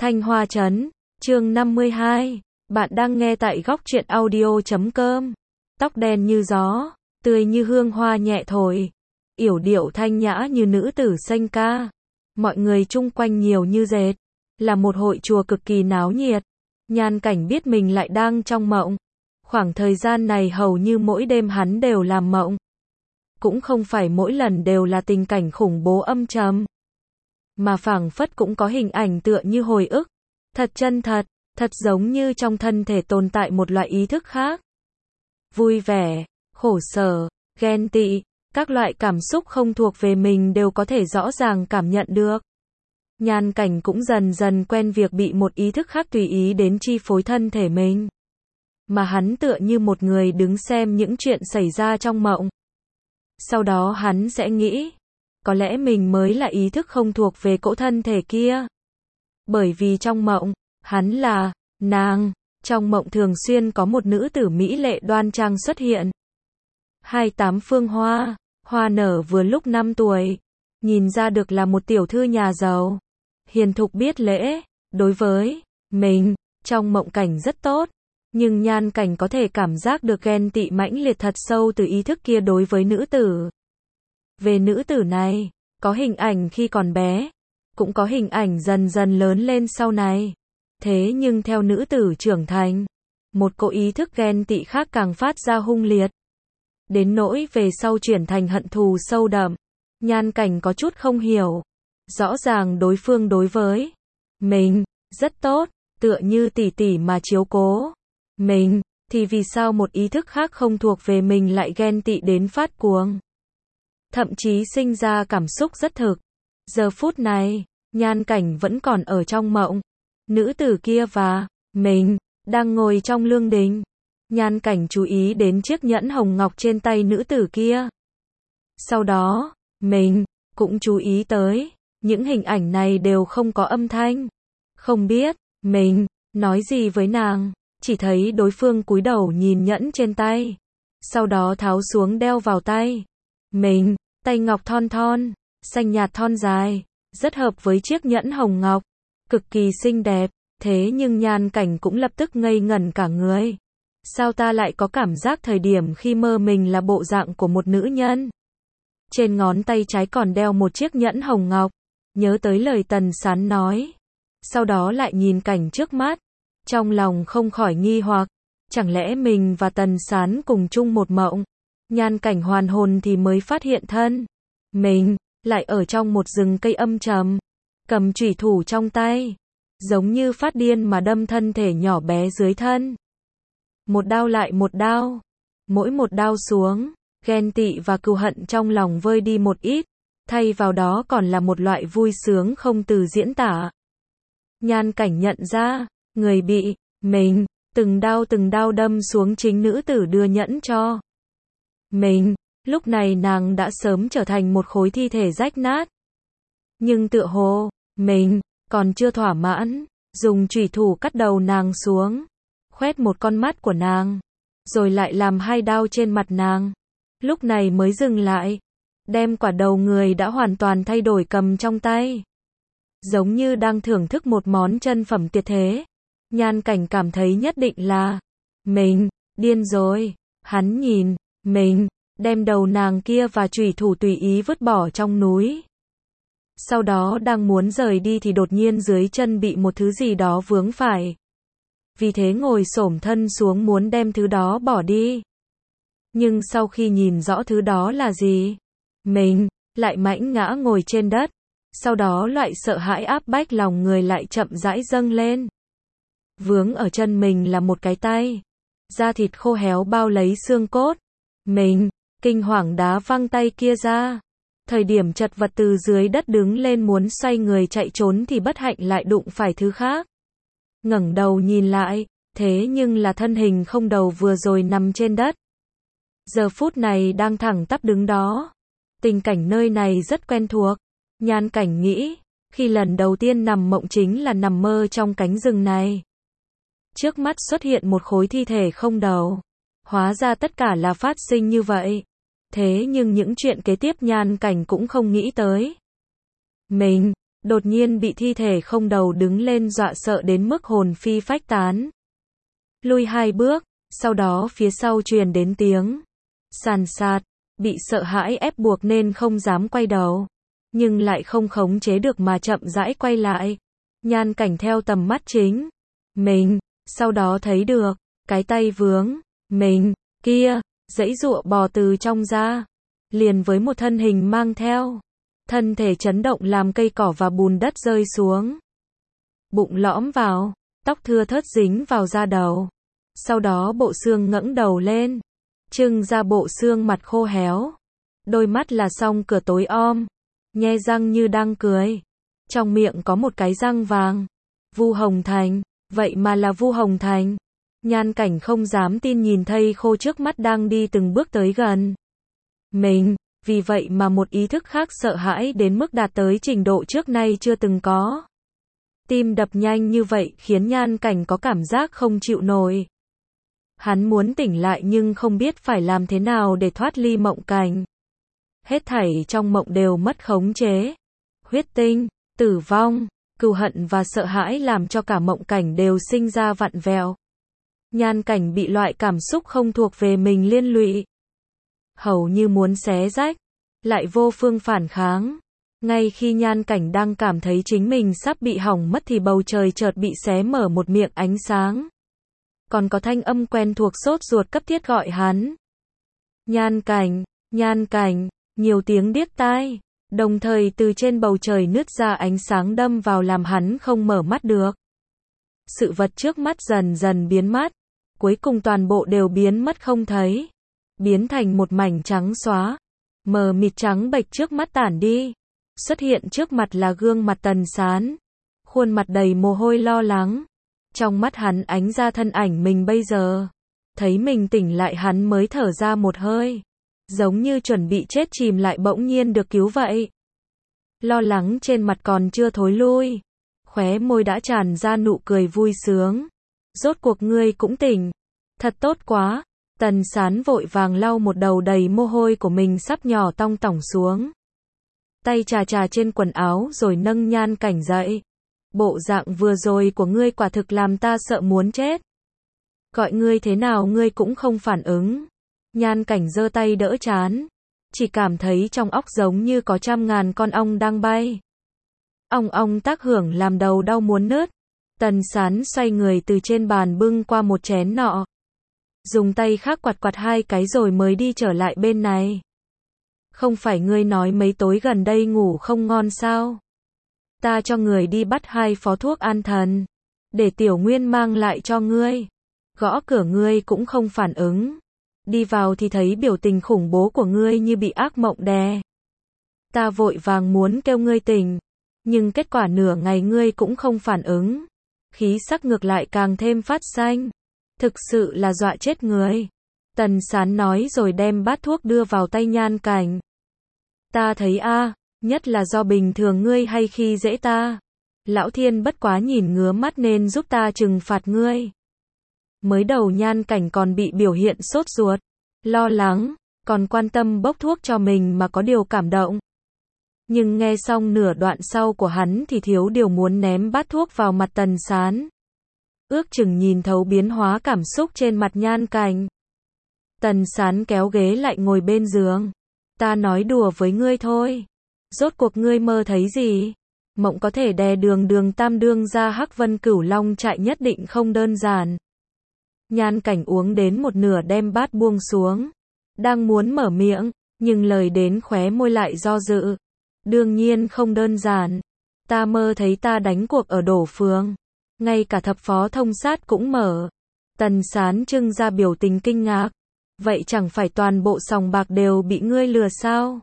Thanh Hoa Trấn, chương 52. Bạn đang nghe tại góc truyện audio.com. Tóc đen như gió, tươi như hương hoa nhẹ thổi, yểu điệu thanh nhã như nữ tử xanh ca. Mọi người chung quanh nhiều như dệt, là một hội chùa cực kỳ náo nhiệt. Nhan Cảnh biết mình lại đang trong mộng. Khoảng thời gian này hầu như mỗi đêm hắn đều làm mộng. Cũng không phải mỗi lần đều là tình cảnh khủng bố âm trầm, mà phảng phất cũng có hình ảnh tựa như hồi ức. Thật chân thật, thật giống như trong thân thể tồn tại một loại ý thức khác. Vui vẻ, khổ sở, ghen tị, các loại cảm xúc không thuộc về mình đều có thể rõ ràng cảm nhận được. Nhan Cảnh cũng dần dần quen việc bị một ý thức khác tùy ý đến chi phối thân thể mình. Mà hắn tựa như một người đứng xem những chuyện xảy ra trong mộng. Sau đó hắn sẽ nghĩ, có lẽ mình mới là ý thức không thuộc về cỗ thân thể kia. Bởi vì trong mộng, hắn là nàng. Trong mộng thường xuyên có một nữ tử mỹ lệ đoan trang xuất hiện. 28 phương hoa, hoa nở vừa lúc 5 tuổi. Nhìn ra được là một tiểu thư nhà giàu. Hiền thục biết lễ, đối với mình, trong mộng cảnh rất tốt. Nhưng Nhan Cảnh có thể cảm giác được ghen tị mãnh liệt thật sâu từ ý thức kia đối với nữ tử. Về nữ tử này, có hình ảnh khi còn bé, cũng có hình ảnh dần dần lớn lên sau này. Thế nhưng theo nữ tử trưởng thành, một cỗ ý thức ghen tị khác càng phát ra hung liệt. Đến nỗi về sau chuyển thành hận thù sâu đậm. Nhan Cảnh có chút không hiểu. Rõ ràng đối phương đối với mình rất tốt, tựa như tỷ tỷ mà chiếu cố mình, thì vì sao một ý thức khác không thuộc về mình lại ghen tị đến phát cuồng. Thậm chí sinh ra cảm xúc rất thực. Giờ phút này, Nhan Cảnh vẫn còn ở trong mộng. Nữ tử kia và mình đang ngồi trong lương đình. Nhan Cảnh chú ý đến chiếc nhẫn hồng ngọc trên tay nữ tử kia. Sau đó, mình cũng chú ý tới, những hình ảnh này đều không có âm thanh. Không biết, mình nói gì với nàng, chỉ thấy đối phương cúi đầu nhìn nhẫn trên tay. Sau đó tháo xuống đeo vào tay. Mình, tay ngọc thon thon, xanh nhạt thon dài, rất hợp với chiếc nhẫn hồng ngọc, cực kỳ xinh đẹp. Thế nhưng Nhan Cảnh cũng lập tức ngây ngẩn cả người. Sao ta lại có cảm giác thời điểm khi mơ mình là bộ dạng của một nữ nhân? Trên ngón tay trái còn đeo một chiếc nhẫn hồng ngọc. Nhớ tới lời Tần Sán nói. Sau đó lại nhìn cảnh trước mắt. Trong lòng không khỏi nghi hoặc. Chẳng lẽ mình và Tần Sán cùng chung một mộng? Nhan Cảnh hoàn hồn thì mới phát hiện thân mình lại ở trong một rừng cây âm trầm, cầm chủy thủ trong tay, giống như phát điên mà đâm thân thể nhỏ bé dưới thân. Một đao lại một đao, mỗi một đao xuống, ghen tị và cừu hận trong lòng vơi đi một ít, thay vào đó còn là một loại vui sướng không từ diễn tả. Nhan Cảnh nhận ra, người bị mình từng đao đâm xuống chính nữ tử đưa nhẫn cho mình. Lúc này nàng đã sớm trở thành một khối thi thể rách nát. Nhưng tựa hồ mình còn chưa thỏa mãn, dùng chủy thủ cắt đầu nàng xuống, khoét một con mắt của nàng, rồi lại làm 2 đao trên mặt nàng. Lúc này mới dừng lại, đem quả đầu người đã hoàn toàn thay đổi cầm trong tay, giống như đang thưởng thức một món chân phẩm tuyệt thế. Nhan Cảnh cảm thấy nhất định là mình điên rồi. Hắn nhìn mình đem đầu nàng kia và chủy thủ tùy ý vứt bỏ trong núi. Sau đó đang muốn rời đi thì đột nhiên dưới chân bị một thứ gì đó vướng phải. Vì thế ngồi xổm thân xuống muốn đem thứ đó bỏ đi. Nhưng sau khi nhìn rõ thứ đó là gì, mình lại mãnh ngã ngồi trên đất. Sau đó loại sợ hãi áp bách lòng người lại chậm rãi dâng lên. Vướng ở chân mình là một cái tay, da thịt khô héo bao lấy xương cốt. Mình kinh hoàng đá văng tay kia ra. Thời điểm chật vật từ dưới đất đứng lên muốn xoay người chạy trốn thì bất hạnh lại đụng phải thứ khác. Ngẩng đầu nhìn lại, thế nhưng là thân hình không đầu vừa rồi nằm trên đất. Giờ phút này đang thẳng tắp đứng đó. Tình cảnh nơi này rất quen thuộc. Nhan Cảnh nghĩ, khi lần đầu tiên nằm mộng chính là nằm mơ trong cánh rừng này. Trước mắt xuất hiện một khối thi thể không đầu. Hóa ra tất cả là phát sinh như vậy. Thế nhưng những chuyện kế tiếp Nhan Cảnh cũng không nghĩ tới. Mình đột nhiên bị thi thể không đầu đứng lên dọa sợ đến mức hồn phi phách tán. Lui 2 bước, sau đó phía sau truyền đến tiếng sàn sạt, bị sợ hãi ép buộc nên không dám quay đầu, nhưng lại không khống chế được mà chậm rãi quay lại. Nhan Cảnh theo tầm mắt chính mình, sau đó thấy được cái tay vướng mình kia giãy giụa bò từ trong ra, liền với một thân hình mang theo thân thể chấn động làm cây cỏ và bùn đất rơi xuống, bụng lõm vào, tóc thưa thớt dính vào da đầu. Sau đó bộ xương ngẩng đầu lên, trưng ra bộ xương mặt khô héo, đôi mắt là song cửa tối om, nhe răng như đang cười, trong miệng có một cái răng vàng. Vu Hồng Thành, vậy mà là Vu Hồng Thành. Nhan Cảnh không dám tin nhìn thây khô trước mắt đang đi từng bước tới gần mình, vì vậy mà một ý thức khác sợ hãi đến mức đạt tới trình độ trước nay chưa từng có. Tim đập nhanh như vậy khiến Nhan Cảnh có cảm giác không chịu nổi. Hắn muốn tỉnh lại nhưng không biết phải làm thế nào để thoát ly mộng cảnh. Hết thảy trong mộng đều mất khống chế. Huyết tinh, tử vong, cừu hận và sợ hãi làm cho cả mộng cảnh đều sinh ra vặn vẹo. Nhan Cảnh bị loại cảm xúc không thuộc về mình liên lụy, hầu như muốn xé rách, lại vô phương phản kháng. Ngay khi Nhan Cảnh đang cảm thấy chính mình sắp bị hỏng mất thì bầu trời chợt bị xé mở một miệng ánh sáng. Còn có thanh âm quen thuộc sốt ruột cấp thiết gọi hắn. Nhan Cảnh, Nhan Cảnh, nhiều tiếng điếc tai, đồng thời từ trên bầu trời nứt ra ánh sáng đâm vào làm hắn không mở mắt được. Sự vật trước mắt dần dần biến mất, cuối cùng toàn bộ đều biến mất không thấy, biến thành một mảnh trắng xóa, mờ mịt trắng bệch trước mắt tản đi. Xuất hiện trước mặt là gương mặt Tần Sán, khuôn mặt đầy mồ hôi lo lắng. Trong mắt hắn ánh ra thân ảnh mình bây giờ. Thấy mình tỉnh lại hắn mới thở ra một hơi, giống như chuẩn bị chết chìm lại bỗng nhiên được cứu vậy. Lo lắng trên mặt còn chưa thối lui, khóe môi đã tràn ra nụ cười vui sướng. Rốt cuộc ngươi cũng tỉnh, thật tốt quá. Tần Sán vội vàng lau một đầu đầy mồ hôi của mình sắp nhỏ tong tỏng xuống, tay chà chà trên quần áo rồi nâng Nhan Cảnh dậy. Bộ dạng vừa rồi của ngươi quả thực làm ta sợ muốn chết. Gọi ngươi thế nào ngươi cũng không phản ứng. Nhan Cảnh giơ tay đỡ trán, chỉ cảm thấy trong óc giống như có trăm ngàn con ong đang bay. Ong ong tác hưởng làm đầu đau muốn nứt. Tần Sán xoay người từ trên bàn bưng qua một chén nọ, dùng tay khác quạt quạt 2 cái rồi mới đi trở lại bên này. Không phải ngươi nói mấy tối gần đây ngủ không ngon sao? Ta cho người đi bắt 2 phó thuốc an thần, để Tiểu Nguyên mang lại cho ngươi. Gõ cửa ngươi cũng không phản ứng. Đi vào thì thấy biểu tình khủng bố của ngươi như bị ác mộng đè. Ta vội vàng muốn kêu ngươi tỉnh, nhưng kết quả nửa ngày ngươi cũng không phản ứng. Khí sắc ngược lại càng thêm phát xanh. Thực sự là dọa chết người. Tần Sán nói rồi đem bát thuốc đưa vào tay Nhan Cảnh. Ta thấy nhất là do bình thường ngươi hay khi dễ ta. Lão Thiên bất quá nhìn ngứa mắt nên giúp ta trừng phạt ngươi. Mới đầu Nhan Cảnh còn bị biểu hiện sốt ruột, lo lắng, còn quan tâm bốc thuốc cho mình mà có điều cảm động. Nhưng nghe xong nửa đoạn sau của hắn thì thiếu điều muốn ném bát thuốc vào mặt Tần Sán. Ước chừng nhìn thấu biến hóa cảm xúc trên mặt Nhan Cảnh. Tần Sán kéo ghế lại ngồi bên giường. Ta nói đùa với ngươi thôi. Rốt cuộc ngươi mơ thấy gì? Mộng có thể đè đường tam đương ra Hắc Vân Cửu Long trại nhất định không đơn giản. Nhan Cảnh uống đến một nửa đem bát buông xuống. Đang muốn mở miệng, nhưng lời đến khóe môi lại do dự. Đương nhiên không đơn giản. Ta mơ thấy ta đánh cuộc ở Đổ Phường. Ngay cả thập phó thông sát cũng mở. Tần Sán trưng ra biểu tình kinh ngạc. Vậy chẳng phải toàn bộ sòng bạc đều bị ngươi lừa sao?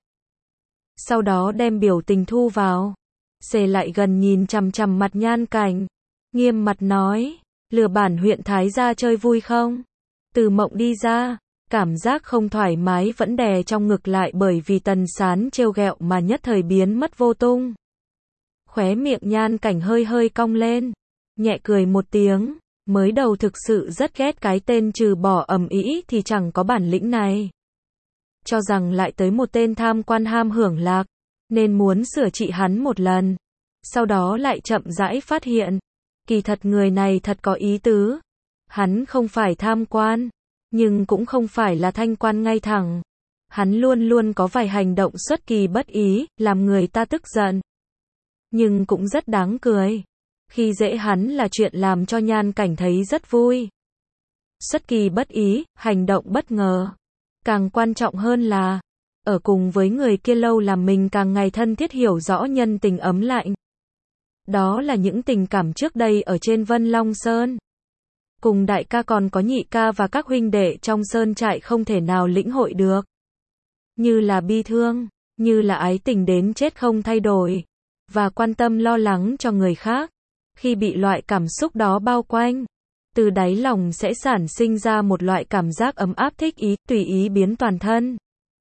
Sau đó đem biểu tình thu vào. Xề lại gần nhìn chằm chằm mặt Nhan Cảnh. Nghiêm mặt nói, lừa bản huyện Thái gia chơi vui không? Từ mộng đi ra, cảm giác không thoải mái vẫn đè trong ngực lại bởi vì Tần Sán trêu ghẹo mà nhất thời biến mất vô tung. Khóe miệng Nhan Cảnh hơi hơi cong lên, nhẹ cười một tiếng. Mới đầu thực sự rất ghét cái tên trừ bỏ ầm ĩ thì chẳng có bản lĩnh này. Cho rằng lại tới một tên tham quan ham hưởng lạc, nên muốn sửa trị hắn một lần. Sau đó lại chậm rãi phát hiện, kỳ thật người này thật có ý tứ. Hắn không phải tham quan, nhưng cũng không phải là thanh quan ngay thẳng. Hắn luôn luôn có vài hành động xuất kỳ bất ý, làm người ta tức giận. Nhưng cũng rất đáng cười. Khi dễ hắn là chuyện làm cho Nhan Cảnh thấy rất vui. Xuất kỳ bất ý, hành động bất ngờ. Càng quan trọng hơn là, ở cùng với người kia lâu làm mình càng ngày thân thiết hiểu rõ nhân tình ấm lạnh. Đó là những tình cảm trước đây ở trên Vân Long Sơn. Cùng đại ca còn có nhị ca và các huynh đệ trong sơn trại không thể nào lĩnh hội được. Như là bi thương, như là ái tình đến chết không thay đổi. Và quan tâm lo lắng cho người khác. Khi bị loại cảm xúc đó bao quanh, từ đáy lòng sẽ sản sinh ra một loại cảm giác ấm áp thích ý, tùy ý biến toàn thân.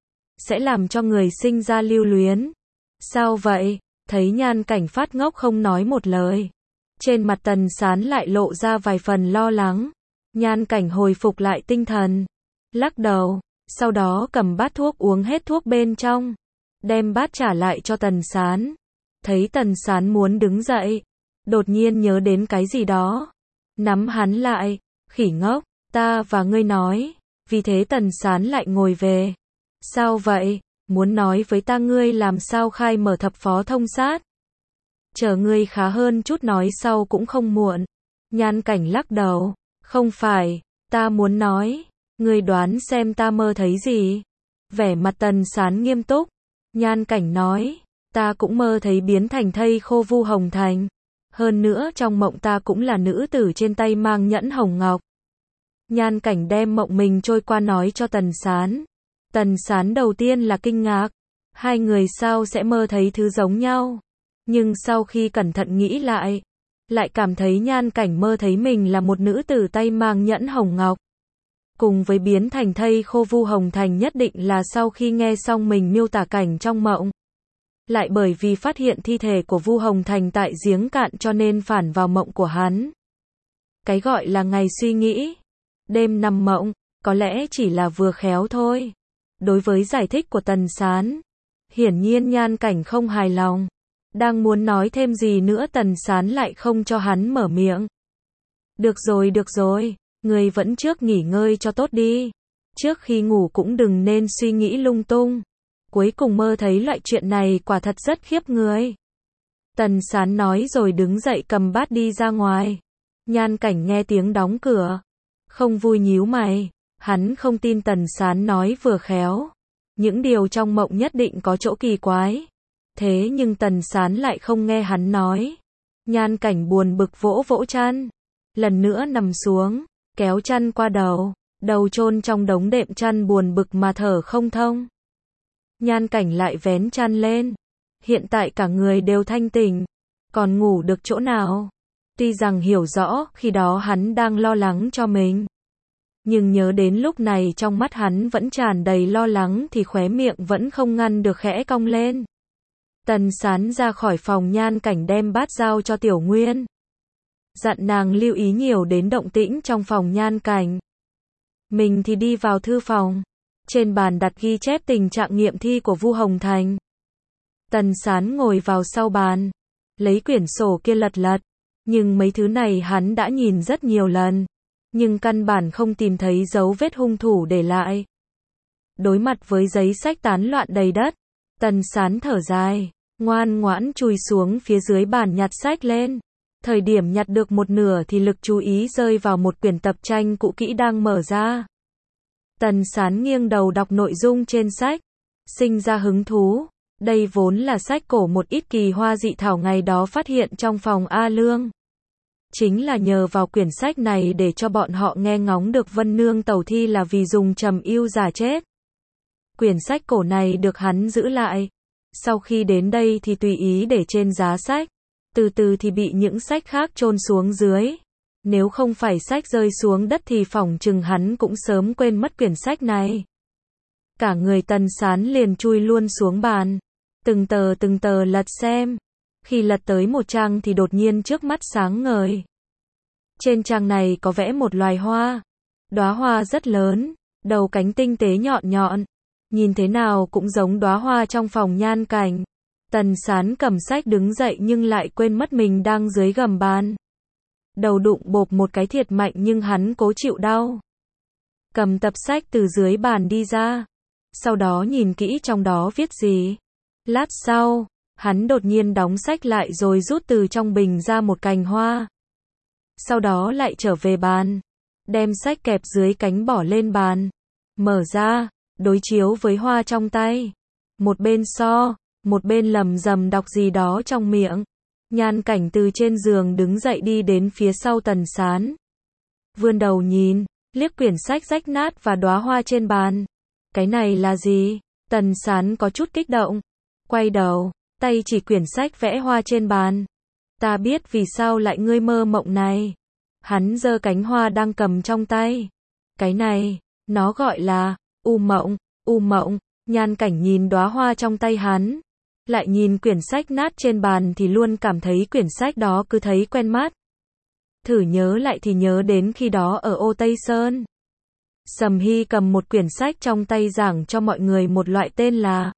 Sẽ làm cho người sinh ra lưu luyến. Sao vậy? Thấy Nhan Cảnh phát ngốc không nói một lời. Trên mặt Tần Sán lại lộ ra vài phần lo lắng. Nhan Cảnh hồi phục lại tinh thần. Lắc đầu. Sau đó cầm bát thuốc uống hết thuốc bên trong. Đem bát trả lại cho Tần Sán. Thấy Tần Sán muốn đứng dậy. Đột nhiên nhớ đến cái gì đó. Nắm hắn lại. Khỉ ngốc. Ta và ngươi nói. Vì thế Tần Sán lại ngồi về. Sao vậy? Muốn nói với ta ngươi làm sao khai mở thập phó thông sát. Chờ ngươi khá hơn chút nói sau cũng không muộn. Nhan Cảnh lắc đầu. Không phải. Ta muốn nói. Ngươi đoán xem ta mơ thấy gì. Vẻ mặt Tần Sán nghiêm túc. Nhan Cảnh nói. Ta cũng mơ thấy biến thành thây khô Vu Hồng Thành. Hơn nữa trong mộng ta cũng là nữ tử trên tay mang nhẫn hồng ngọc. Nhan Cảnh đem mộng mình trôi qua nói cho Tần Sán. Tần Sán đầu tiên là kinh ngạc. Hai người sao sẽ mơ thấy thứ giống nhau. Nhưng sau khi cẩn thận nghĩ lại, lại cảm thấy Nhan Cảnh mơ thấy mình là một nữ tử tay mang nhẫn hồng ngọc. Cùng với biến thành thây khô Vu Hồng Thành nhất định là sau khi nghe xong mình miêu tả cảnh trong mộng. Lại bởi vì phát hiện thi thể của Vu Hồng Thành tại giếng cạn cho nên phản vào mộng của hắn. Cái gọi là ngày suy nghĩ, đêm nằm mộng, có lẽ chỉ là vừa khéo thôi. Đối với giải thích của Tần Sán, hiển nhiên Nhan Cảnh không hài lòng. Đang muốn nói thêm gì nữa Tần Sán lại không cho hắn mở miệng. Được rồi, người vẫn trước nghỉ ngơi cho tốt đi. Trước khi ngủ cũng đừng nên suy nghĩ lung tung. Cuối cùng mơ thấy loại chuyện này quả thật rất khiếp người. Tần Sán nói rồi đứng dậy cầm bát đi ra ngoài. Nhan Cảnh nghe tiếng đóng cửa. Không vui nhíu mày. Hắn không tin Tần Sán nói vừa khéo. Những điều trong mộng nhất định có chỗ kỳ quái. Thế nhưng Tần Sán lại không nghe hắn nói. Nhan Cảnh buồn bực vỗ vỗ chăn. Lần nữa nằm xuống, kéo chăn qua đầu. Đầu chôn trong đống đệm chăn buồn bực mà thở không thông. Nhan Cảnh lại vén chăn lên. Hiện tại cả người đều thanh tỉnh. Còn ngủ được chỗ nào? Tuy rằng hiểu rõ khi đó hắn đang lo lắng cho mình. Nhưng nhớ đến lúc này trong mắt hắn vẫn tràn đầy lo lắng thì khóe miệng vẫn không ngăn được khẽ cong lên. Tần Sán ra khỏi phòng Nhan Cảnh đem bát giao cho Tiểu Nguyên. Dặn nàng lưu ý nhiều đến động tĩnh trong phòng Nhan Cảnh. Mình thì đi vào thư phòng. Trên bàn đặt ghi chép tình trạng nghiệm thi của Vu Hồng Thành. Tần Sán ngồi vào sau bàn. Lấy quyển sổ kia lật lật. Nhưng mấy thứ này hắn đã nhìn rất nhiều lần. Nhưng căn bản không tìm thấy dấu vết hung thủ để lại. Đối mặt với giấy sách tán loạn đầy đất. Tần Sán thở dài. Ngoan ngoãn chui xuống phía dưới bàn nhặt sách lên. Thời điểm nhặt được một nửa thì lực chú ý rơi vào một quyển tập tranh cũ kỹ đang mở ra. Tần Sán nghiêng đầu đọc nội dung trên sách. Sinh ra hứng thú. Đây vốn là sách cổ một ít kỳ hoa dị thảo ngày đó phát hiện trong phòng A Lương. Chính là nhờ vào quyển sách này để cho bọn họ nghe ngóng được Vân Nương tẩu thi là vì dùng trầm ưu giả chết. Quyển sách cổ này được hắn giữ lại. Sau khi đến đây thì tùy ý để trên giá sách. Từ từ thì bị những sách khác chôn xuống dưới. Nếu không phải sách rơi xuống đất thì phỏng chừng hắn cũng sớm quên mất quyển sách này. Cả người Tần Sán liền chui luôn xuống bàn. Từng tờ lật xem. Khi lật tới một trang thì đột nhiên trước mắt sáng ngời. Trên trang này có vẽ một loài hoa. Đóa hoa rất lớn, đầu cánh tinh tế nhọn nhọn. Nhìn thế nào cũng giống đóa hoa trong phòng Nhan Cảnh. Tần Sán cầm sách đứng dậy nhưng lại quên mất mình đang dưới gầm bàn. Đầu đụng bộp một cái thiệt mạnh nhưng hắn cố chịu đau. Cầm tập sách từ dưới bàn đi ra. Sau đó nhìn kỹ trong đó viết gì. Lát sau, hắn đột nhiên đóng sách lại rồi rút từ trong bình ra một cành hoa. Sau đó lại trở về bàn. Đem sách kẹp dưới cánh bỏ lên bàn. Mở ra, đối chiếu với hoa trong tay. Một bên so, một bên lầm rầm đọc gì đó trong miệng. Nhan Cảnh từ trên giường đứng dậy đi đến phía sau Tần Sán. Vươn đầu nhìn, liếc quyển sách rách nát và đóa hoa trên bàn. Cái này là gì? Tần Sán có chút kích động. Quay đầu, tay chỉ quyển sách vẽ hoa trên bàn. Ta biết vì sao lại ngươi mơ mộng này. Hắn giơ cánh hoa đang cầm trong tay. Cái này, nó gọi là u mộng, u mộng. Nhan Cảnh nhìn đóa hoa trong tay hắn, lại nhìn quyển sách nát trên bàn thì luôn cảm thấy quyển sách đó cứ thấy quen mắt. Thử nhớ lại thì nhớ đến khi đó ở Ô Tây Sơn. Sầm Hy cầm một quyển sách trong tay giảng cho mọi người một loại tên là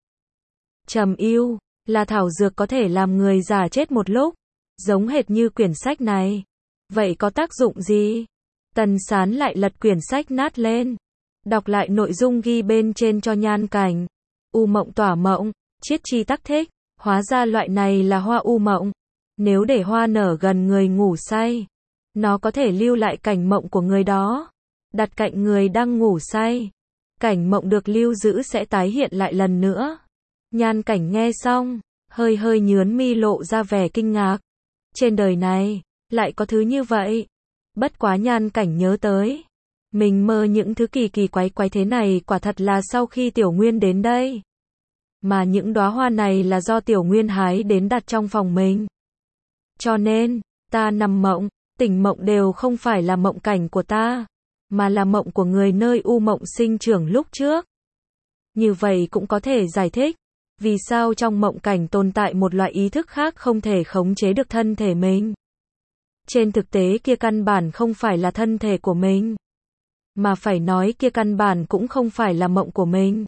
Trầm Yêu, là thảo dược có thể làm người già chết một lúc, giống hệt như quyển sách này. Vậy có tác dụng gì? Tần Sán lại lật quyển sách nát lên, đọc lại nội dung ghi bên trên cho Nhan Cảnh. U mộng tỏa mộng, chiết chi tắc thích, hóa ra loại này là hoa u mộng. Nếu để hoa nở gần người ngủ say, nó có thể lưu lại cảnh mộng của người đó, đặt cạnh người đang ngủ say. Cảnh mộng được lưu giữ sẽ tái hiện lại lần nữa. Nhan Cảnh nghe xong, hơi hơi nhướng mi lộ ra vẻ kinh ngạc. Trên đời này, lại có thứ như vậy. Bất quá Nhan Cảnh nhớ tới, mình mơ những thứ kỳ kỳ quái quái thế này quả thật là sau khi Tiểu Nguyên đến đây. Mà những đóa hoa này là do Tiểu Nguyên hái đến đặt trong phòng mình. Cho nên, ta nằm mộng, tỉnh mộng đều không phải là mộng cảnh của ta, mà là mộng của người nơi u mộng sinh trưởng lúc trước. Như vậy cũng có thể giải thích, vì sao trong mộng cảnh tồn tại một loại ý thức khác không thể khống chế được thân thể mình. Trên thực tế kia căn bản không phải là thân thể của mình. Mà phải nói kia căn bản cũng không phải là mộng của mình,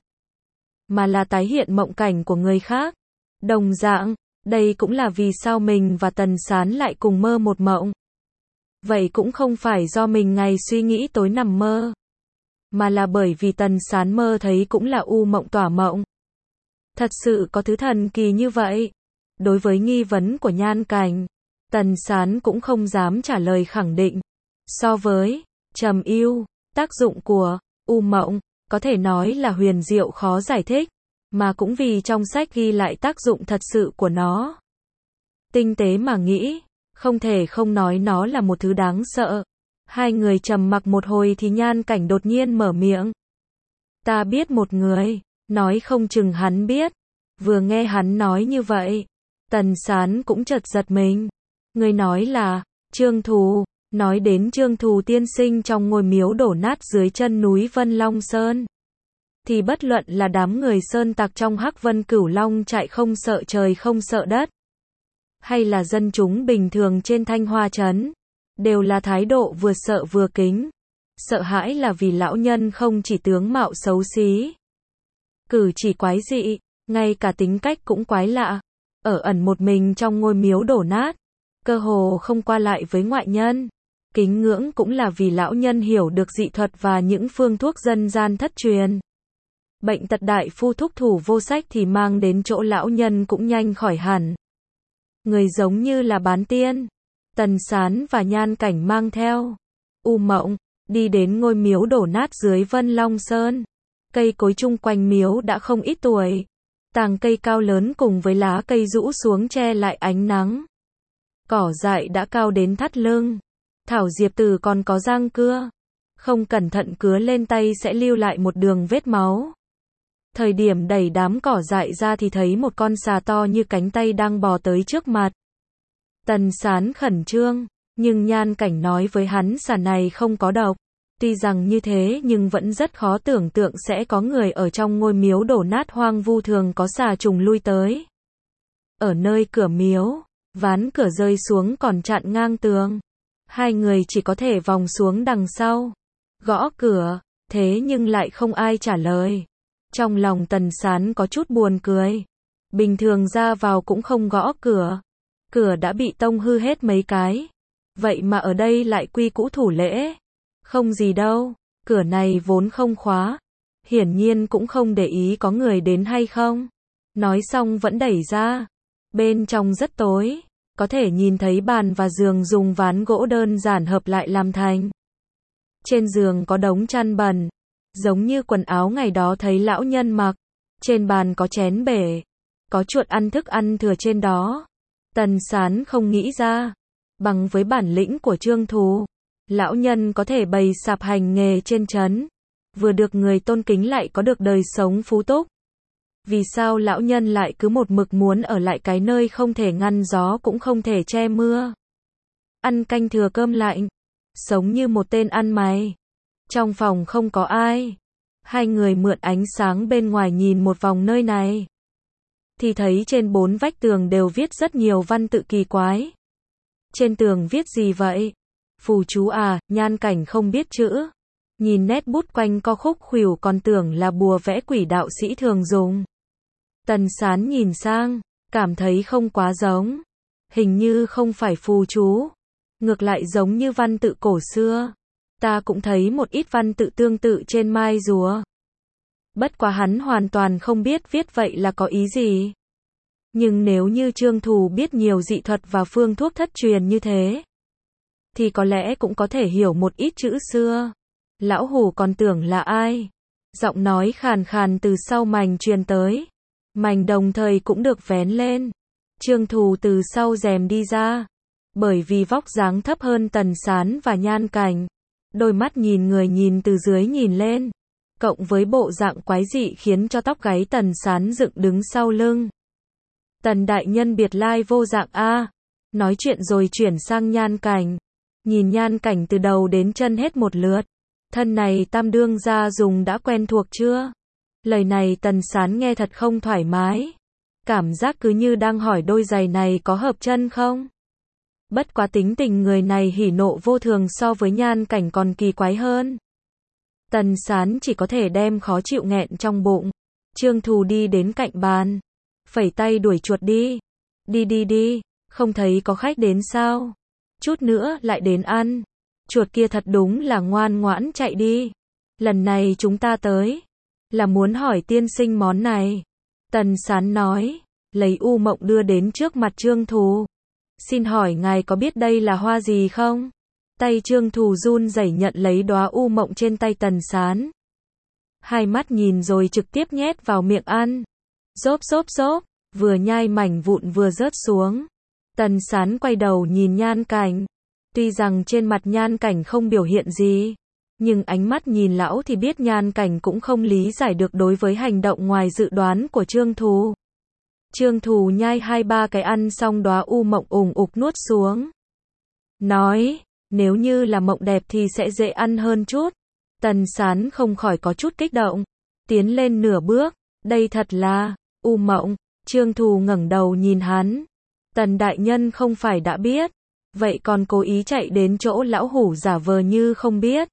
mà là tái hiện mộng cảnh của người khác. Đồng dạng, đây cũng là vì sao mình và Tần Sán lại cùng mơ một mộng. Vậy cũng không phải do mình ngày suy nghĩ tối nằm mơ, mà là bởi vì Tần Sán mơ thấy cũng là u mộng tỏa mộng. Thật sự có thứ thần kỳ như vậy. Đối với nghi vấn của Nhan Cảnh, Tần Sán cũng không dám trả lời khẳng định. So với Trầm Yêu, tác dụng của u mộng có thể nói là huyền diệu khó giải thích, mà cũng vì trong sách ghi lại tác dụng thật sự của nó. Tinh tế mà nghĩ, không thể không nói nó là một thứ đáng sợ. Hai người trầm mặc một hồi thì Nhan Cảnh đột nhiên mở miệng. Ta biết một người, nói không chừng hắn biết. Vừa nghe hắn nói như vậy, Tần Sán cũng chợt giật mình. Người nói là Trương Thù. Nói đến Trương Thù tiên sinh trong ngôi miếu đổ nát dưới chân núi Vân Long Sơn, thì bất luận là đám người sơn tặc trong Hắc Vân Cửu Long trại không sợ trời không sợ đất, hay là dân chúng bình thường trên Thanh Hoa trấn, đều là thái độ vừa sợ vừa kính. Sợ hãi là vì lão nhân không chỉ tướng mạo xấu xí, cử chỉ quái dị, ngay cả tính cách cũng quái lạ, ở ẩn một mình trong ngôi miếu đổ nát, cơ hồ không qua lại với ngoại nhân. Kính ngưỡng cũng là vì lão nhân hiểu được dị thuật và những phương thuốc dân gian thất truyền. Bệnh tật đại phu thúc thủ vô sách thì mang đến chỗ lão nhân cũng nhanh khỏi hẳn. Người giống như là bán tiên. Tần Sán và Nhan Cảnh mang theo u mộng, đi đến ngôi miếu đổ nát dưới Vân Long Sơn. Cây cối chung quanh miếu đã không ít tuổi. Tàng cây cao lớn cùng với lá cây rũ xuống che lại ánh nắng. Cỏ dại đã cao đến thắt lưng. Thảo diệp tử còn có răng cưa. Không cẩn thận cứa lên tay sẽ lưu lại một đường vết máu. Thời điểm đẩy đám cỏ dại ra thì thấy một con xà to như cánh tay đang bò tới trước mặt. Tần Sán khẩn trương, nhưng Nhan Cảnh nói với hắn xà này không có độc. Tuy rằng như thế nhưng vẫn rất khó tưởng tượng sẽ có người ở trong ngôi miếu đổ nát hoang vu thường có xà trùng lui tới. Ở nơi cửa miếu, ván cửa rơi xuống còn chặn ngang tường. Hai người chỉ có thể vòng xuống đằng sau, gõ cửa, thế nhưng lại không ai trả lời. Trong lòng Tần Sán có chút buồn cười. Bình thường ra vào cũng không gõ cửa. Cửa đã bị tông hư hết mấy cái. Vậy mà ở đây lại quy củ thủ lễ. Không gì đâu, cửa này vốn không khóa. Hiển nhiên cũng không để ý có người đến hay không. Nói xong vẫn đẩy ra. Bên trong rất tối, có thể nhìn thấy bàn và giường dùng ván gỗ đơn giản hợp lại làm thành. Trên giường có đống chăn bẩn, giống như quần áo ngày đó thấy lão nhân mặc. Trên bàn có chén bể, có chuột ăn thức ăn thừa trên đó. Tần Sán không nghĩ ra, bằng với bản lĩnh của Trương Thù, lão nhân có thể bày sạp hành nghề trên trấn, vừa được người tôn kính lại có được đời sống phú túc. Vì sao lão nhân lại cứ một mực muốn ở lại cái nơi không thể ngăn gió cũng không thể che mưa? Ăn canh thừa cơm lạnh, sống như một tên ăn mày. Trong phòng không có ai. Hai người mượn ánh sáng bên ngoài nhìn một vòng nơi này. Thì thấy trên 4 vách tường đều viết rất nhiều văn tự kỳ quái. Trên tường viết gì vậy? Phù chú à, Nhan Cảnh không biết chữ. Nhìn nét bút quanh co khúc khuỷu còn tưởng là bùa vẽ quỷ đạo sĩ thường dùng. Tần Sán nhìn sang, cảm thấy không quá giống. Hình như không phải phù chú. Ngược lại giống như văn tự cổ xưa. Ta cũng thấy một ít văn tự tương tự trên mai rùa. Bất quá hắn hoàn toàn không biết viết vậy là có ý gì. Nhưng nếu như Trương Thù biết nhiều dị thuật và phương thuốc thất truyền như thế, thì có lẽ cũng có thể hiểu một ít chữ xưa. Lão Hủ còn tưởng là ai? Giọng nói khàn khàn từ sau mành truyền tới. Mành đồng thời cũng được vén lên. Trương Thù từ sau rèm đi ra. Bởi vì vóc dáng thấp hơn Tần Sán và Nhan Cảnh, đôi mắt nhìn người nhìn từ dưới nhìn lên, cộng với bộ dạng quái dị khiến cho tóc gáy Tần Sán dựng đứng sau lưng. Tần đại nhân biệt lai vô dạng a. Nói chuyện rồi chuyển sang Nhan Cảnh. Nhìn Nhan Cảnh từ đầu đến chân hết một lượt. Thân này Tam đương gia dùng đã quen thuộc chưa? Lời này Tần Sán nghe thật không thoải mái. Cảm giác cứ như đang hỏi đôi giày này có hợp chân không? Bất quá tính tình người này hỉ nộ vô thường so với Nhan Cảnh còn kỳ quái hơn. Tần Sán chỉ có thể đem khó chịu nghẹn trong bụng. Trương Thù đi đến cạnh bàn. Phẩy tay đuổi chuột đi. Đi, không thấy có khách đến sao? Chút nữa lại đến ăn. Chuột kia thật đúng là ngoan ngoãn chạy đi. Lần này chúng ta tới là muốn hỏi tiên sinh món này. Tần Sán nói, lấy u mộng đưa đến trước mặt Trương Thù. Xin hỏi ngài có biết đây là hoa gì không? Tay Trương Thù run rẩy nhận lấy đóa u mộng trên tay Tần Sán. Hai mắt nhìn rồi trực tiếp nhét vào miệng ăn. Xốp, vừa nhai mảnh vụn vừa rớt xuống. Tần Sán quay đầu nhìn Nhan Cảnh. Tuy rằng trên mặt Nhan Cảnh không biểu hiện gì, nhưng ánh mắt nhìn lão thì biết Nhan Cảnh cũng không lý giải được đối với hành động ngoài dự đoán của Trương Thù. Trương Thù nhai 2-3 cái ăn xong đóa u mộng ủng ục nuốt xuống. Nói, nếu như là mộng đẹp thì sẽ dễ ăn hơn chút. Tần Sán không khỏi có chút kích động. Tiến lên nửa bước, đây thật là u mộng. Trương Thù ngẩng đầu nhìn hắn. Tần đại nhân không phải đã biết, vậy còn cố ý chạy đến chỗ lão hủ giả vờ như không biết.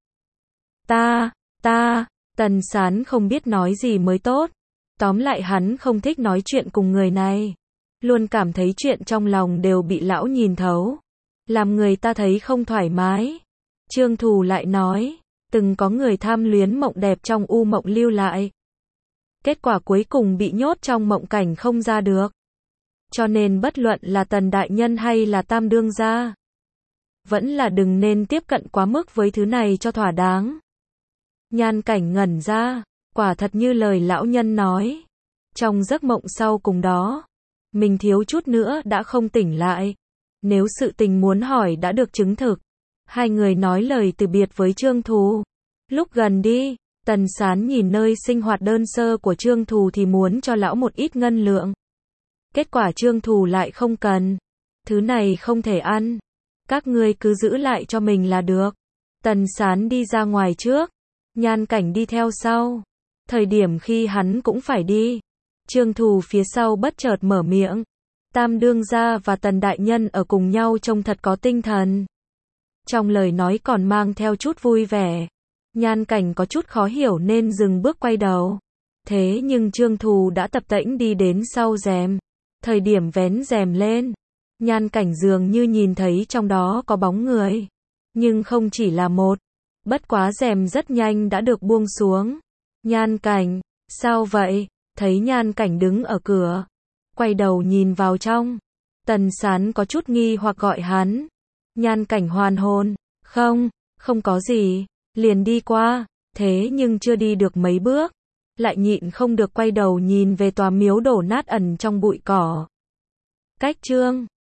Tần Sán không biết nói gì mới tốt. Tóm lại hắn không thích nói chuyện cùng người này. Luôn cảm thấy chuyện trong lòng đều bị lão nhìn thấu. Làm người ta thấy không thoải mái. Trương Thù lại nói, từng có người tham luyến mộng đẹp trong u mộng lưu lại. Kết quả cuối cùng bị nhốt trong mộng cảnh không ra được. Cho nên bất luận là Tần đại nhân hay là Tam đương gia, vẫn là đừng nên tiếp cận quá mức với thứ này cho thỏa đáng. Nhan Cảnh ngẩn ra, quả thật như lời lão nhân nói. Trong giấc mộng sau cùng đó, mình thiếu chút nữa đã không tỉnh lại. Nếu sự tình muốn hỏi đã được chứng thực, hai người nói lời từ biệt với Trương Thù. Lúc gần đi, Tần Sán nhìn nơi sinh hoạt đơn sơ của Trương Thù thì muốn cho lão một ít ngân lượng. Kết quả Trương Thù lại không cần. Thứ này không thể ăn. Các ngươi cứ giữ lại cho mình là được. Tần Sán đi ra ngoài trước. Nhan Cảnh đi theo sau. Thời điểm khi hắn cũng phải đi, Trương Thù phía sau bất chợt mở miệng. Tam đương gia và Tần đại nhân ở cùng nhau trông thật có tinh thần. Trong lời nói còn mang theo chút vui vẻ. Nhan Cảnh có chút khó hiểu nên dừng bước quay đầu. Thế nhưng Trương Thù đã tập tễnh đi đến sau rèm. Thời điểm vén rèm lên, Nhan Cảnh dường như nhìn thấy trong đó có bóng người. Nhưng không chỉ là một. Bất quá rèm rất nhanh đã được buông xuống. Nhan Cảnh, sao vậy? Thấy Nhan Cảnh đứng ở cửa, quay đầu nhìn vào trong. Tần Sán có chút nghi hoặc gọi hắn. Nhan Cảnh hoàn hồn, không có gì, liền đi qua. Thế nhưng chưa đi được mấy bước, lại nhịn không được quay đầu nhìn về tòa miếu đổ nát ẩn trong bụi cỏ. Cách Trương